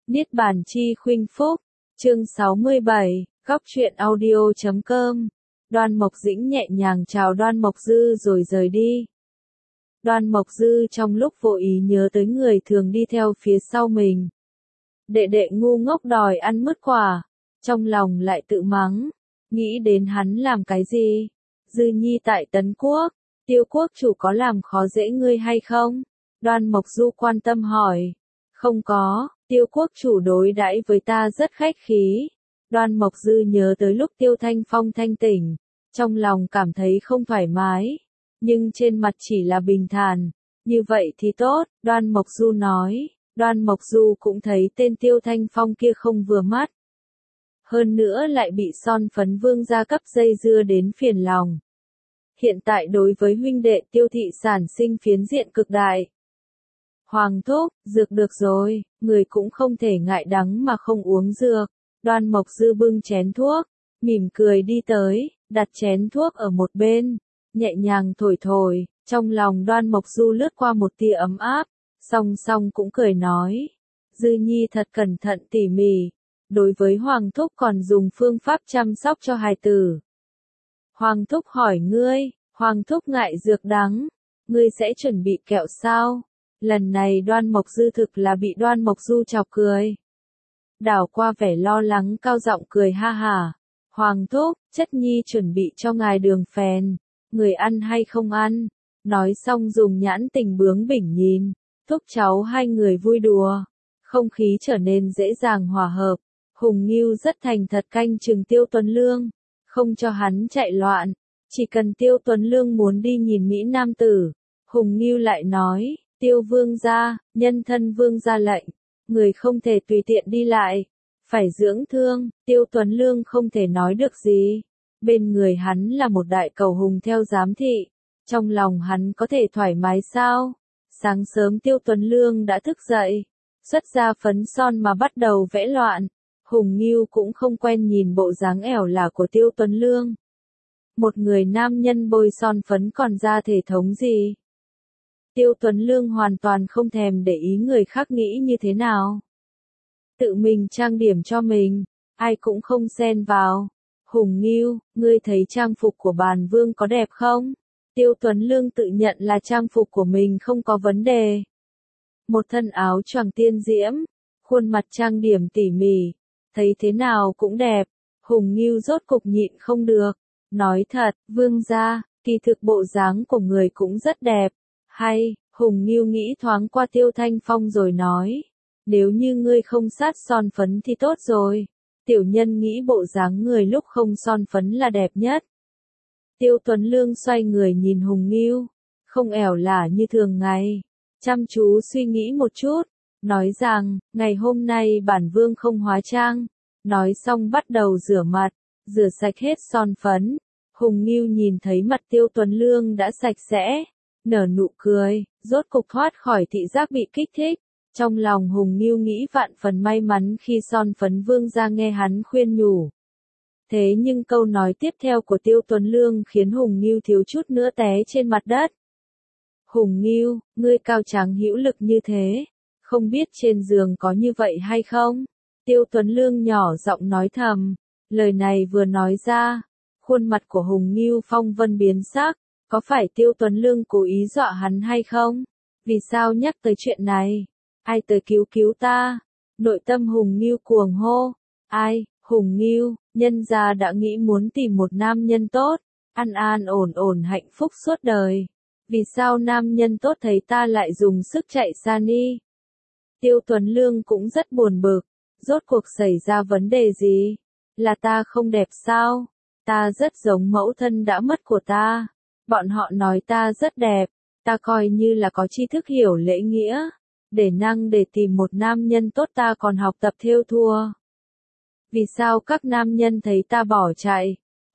Niết bàn chi khuynh phúc, chương 67, góc truyện audio.com. Đoan Mộc Dĩnh nhẹ nhàng chào Đoan Mộc Dư rồi rời đi. Đoan Mộc Dư trong lúc vô ý nhớ tới người thường đi theo phía sau mình. Đệ đệ ngu ngốc đòi ăn mứt quả, trong lòng lại tự mắng, nghĩ đến hắn làm cái gì? Dư Nhi tại Tấn Quốc, Tiêu quốc chủ có làm khó dễ ngươi hay không? Đoan Mộc Du quan tâm hỏi. Không có, Tiêu quốc chủ đối đãi với ta rất khách khí. Đoan Mộc Dư nhớ tới lúc Tiêu Thanh Phong thanh tỉnh, trong lòng cảm thấy không thoải mái, nhưng trên mặt chỉ là bình thản. Như vậy thì tốt, Đoan Mộc Du nói. Đoan Mộc Du cũng thấy tên Tiêu Thanh Phong kia không vừa mắt. Hơn nữa lại bị son phấn vương gia cấp dây dưa đến phiền lòng. Hiện tại đối với huynh đệ Tiêu thị sản sinh phiến diện cực đại. Hoàng thúc, dược được rồi, người cũng không thể ngại đắng mà không uống dược. Đoan Mộc Dư bưng chén thuốc, mỉm cười đi tới, đặt chén thuốc ở một bên, nhẹ nhàng thổi thổi, trong lòng Đoan Mộc Du lướt qua một tia ấm áp, song song cũng cười nói. Dư Nhi thật cẩn thận tỉ mỉ, đối với Hoàng thúc còn dùng phương pháp chăm sóc cho hài tử. Hoàng thúc hỏi ngươi, Hoàng thúc ngại dược đắng, ngươi sẽ chuẩn bị kẹo sao? Lần này Đoan Mộc Dư thực là bị Đoan Mộc Du chọc cười. Đảo qua vẻ lo lắng cao giọng cười ha hả. Hoàng thúc, chất nhi chuẩn bị cho ngài đường phèn, người ăn hay không ăn? Nói xong dùng nhãn tình bướng bỉnh nhìn, thúc cháu hai người vui đùa. Không khí trở nên dễ dàng hòa hợp. Hùng Ngưu rất thành thật canh chừng Tiêu Tuấn Lương, không cho hắn chạy loạn. Chỉ cần Tiêu Tuấn Lương muốn đi nhìn Mỹ Nam tử, Hùng Ngưu lại nói. Tiêu vương gia, nhân thân vương gia lệnh, người không thể tùy tiện đi lại, phải dưỡng thương. Tiêu Tuấn Lương không thể nói được gì. Bên người hắn là một đại cầu hùng theo giám thị, trong lòng hắn có thể thoải mái sao? Sáng sớm Tiêu Tuấn Lương đã thức dậy, xuất ra phấn son mà bắt đầu vẽ loạn. Hùng Ngưu cũng không quen nhìn bộ dáng ẻo lả của Tiêu Tuấn Lương. Một người nam nhân bôi son phấn còn ra thể thống gì? Tiêu Tuấn Lương hoàn toàn không thèm để ý người khác nghĩ như thế nào. Tự mình trang điểm cho mình, ai cũng không xen vào. Hùng Ngưu, ngươi thấy trang phục của Bàn Vương có đẹp không? Tiêu Tuấn Lương tự nhận là trang phục của mình không có vấn đề. Một thân áo choàng tiên diễm, khuôn mặt trang điểm tỉ mỉ, thấy thế nào cũng đẹp. Hùng Ngưu rốt cục nhịn không được, nói thật, Vương gia, kỳ thực bộ dáng của người cũng rất đẹp. Hay, Hùng Ngưu nghĩ thoáng qua Tiêu Thanh Phong rồi nói. Nếu như ngươi không sát son phấn thì tốt rồi. Tiểu nhân nghĩ bộ dáng người lúc không son phấn là đẹp nhất. Tiêu Tuấn Lương xoay người nhìn Hùng Ngưu, không ẻo lả như thường ngày. Chăm chú suy nghĩ một chút, nói rằng, ngày hôm nay bản vương không hóa trang. Nói xong bắt đầu rửa mặt, rửa sạch hết son phấn. Hùng Ngưu nhìn thấy mặt Tiêu Tuấn Lương đã sạch sẽ. Nở nụ cười, rốt cục thoát khỏi thị giác bị kích thích. Trong lòng Hùng Ngưu nghĩ vạn phần may mắn khi son phấn vương ra nghe hắn khuyên nhủ. Thế nhưng câu nói tiếp theo của Tiêu Tuấn Lương khiến Hùng Ngưu thiếu chút nữa té trên mặt đất. Hùng Ngưu, ngươi cao tráng hữu lực như thế, không biết trên giường có như vậy hay không? Tiêu Tuấn Lương nhỏ giọng nói thầm, lời này vừa nói ra, khuôn mặt của Hùng Ngưu phong vân biến sắc. Có phải Tiêu Tuấn Lương cố ý dọa hắn hay không? Vì sao nhắc tới chuyện này? Ai tới cứu cứu ta? Nội tâm Hùng Ngưu cuồng hô. Ai? Hùng Ngưu, nhân gia đã nghĩ muốn tìm một nam nhân tốt, an an ổn ổn hạnh phúc suốt đời. Vì sao nam nhân tốt thấy ta lại dùng sức chạy xa đi? Tiêu Tuấn Lương cũng rất buồn bực. Rốt cuộc xảy ra vấn đề gì? Là ta không đẹp sao? Ta rất giống mẫu thân đã mất của ta. Bọn họ nói ta rất đẹp, ta coi như là có tri thức hiểu lễ nghĩa, để tìm một nam nhân tốt ta còn học tập thêu thùa. Vì sao các nam nhân thấy ta bỏ chạy?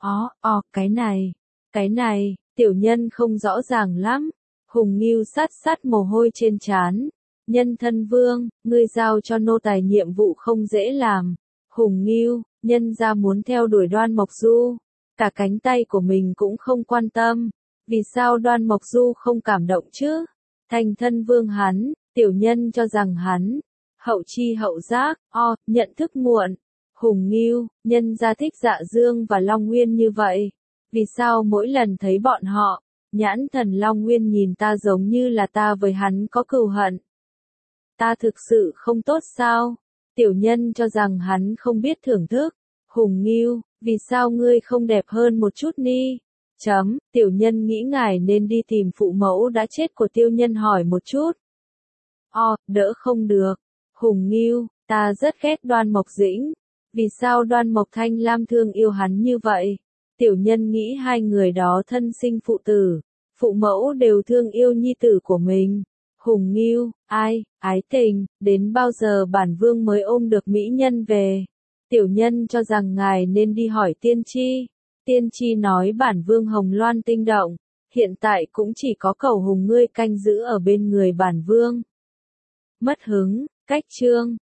Cái này, tiểu nhân không rõ ràng lắm. Hùng Ngưu sát mồ hôi trên trán. Nhân thân vương, ngươi giao cho nô tài nhiệm vụ không dễ làm. Hùng Ngưu, nhân gia muốn theo đuổi Đoan Mộc Du, cả cánh tay của mình cũng không quan tâm. Vì sao Đoan Mộc Du không cảm động chứ? Thành thân vương hắn, tiểu nhân cho rằng Hậu chi hậu giác, nhận thức muộn. Hùng Ngưu, nhân gia thích Dạ Dương và Long Nguyên như vậy. Vì sao mỗi lần thấy bọn họ, nhãn thần Long Nguyên nhìn ta giống như là ta với hắn có cừu hận? Ta thực sự không tốt sao? Tiểu nhân cho rằng hắn không biết thưởng thức. Hùng Ngưu, vì sao ngươi không đẹp hơn một chút ni? Tiểu nhân nghĩ ngài nên đi tìm phụ mẫu đã chết của tiêu nhân hỏi một chút. Đỡ không được. Hùng Ngưu, ta rất ghét Đoan Mộc Dĩnh. Vì sao Đoan Mộc Thanh Lam thương yêu hắn như vậy? Tiểu nhân nghĩ hai người đó thân sinh phụ tử, phụ mẫu đều thương yêu nhi tử của mình. Hùng Ngưu, ái tình, đến bao giờ bản vương mới ôm được mỹ nhân về? Tiểu nhân cho rằng ngài nên đi hỏi tiên tri. Tiên tri nói bản vương hồng loan tinh động, hiện tại cũng chỉ có Cẩu Hùng ngươi canh giữ ở bên người bản vương. Mất hứng, cách chương.